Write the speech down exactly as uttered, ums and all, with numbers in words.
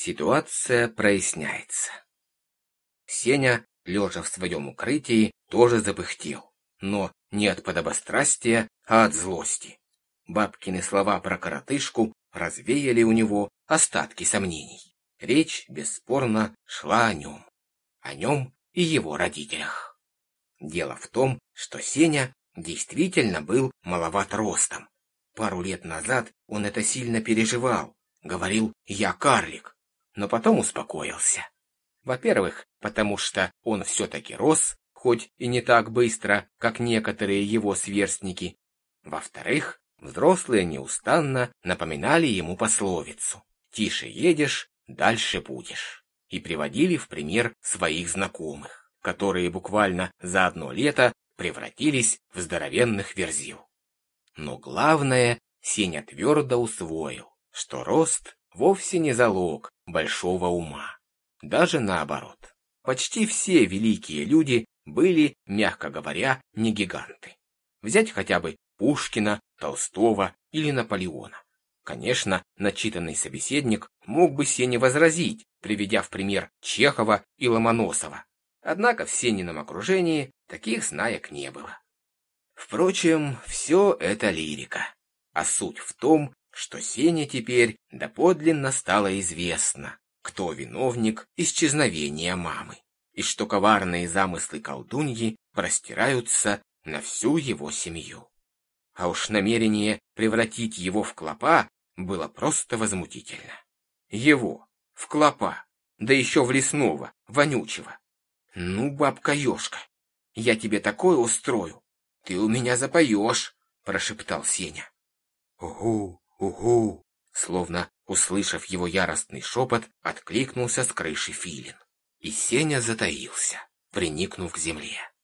Ситуация проясняется. Сеня, лежа в своем укрытии, тоже запыхтел, но не от подобострастия, а от злости. Бабкины слова про коротышку развеяли у него остатки сомнений. Речь, бесспорно, шла о нем. О нем и его родителях. Дело в том, что Сеня действительно был маловат ростом. Пару лет назад он это сильно переживал, говорил «я карлик», но потом успокоился. Во-первых, потому что он все-таки рос, хоть и не так быстро, как некоторые его сверстники. Во-вторых, взрослые неустанно напоминали ему пословицу «тише едешь, дальше будешь» и приводили в пример своих знакомых, которые буквально за одно лето превратились в здоровенных верзил. Но главное, Сеня твердо усвоил, что рост вовсе не залог большого ума. Даже наоборот. Почти все великие люди были, мягко говоря, не гиганты. Взять хотя бы Пушкина, Толстого или Наполеона. Конечно, начитанный собеседник мог бы Сене возразить, приведя в пример Чехова и Ломоносова. Однако в Сенином окружении таких знаек не было. Впрочем, все это лирика. А суть в том, что Сене теперь доподлинно стало известно, кто виновник исчезновения мамы, и что коварные замыслы колдуньи простираются на всю его семью. А уж намерение превратить его в клопа было просто возмутительно. Его, в клопа, да еще в лесного, вонючего. Ну, бабка-ешка, я тебе такое устрою, ты у меня запоешь, прошептал Сеня. Угу, угу, словно услышав его яростный шепот, откликнулся с крыши филин. И Сеня затаился, приникнув к земле.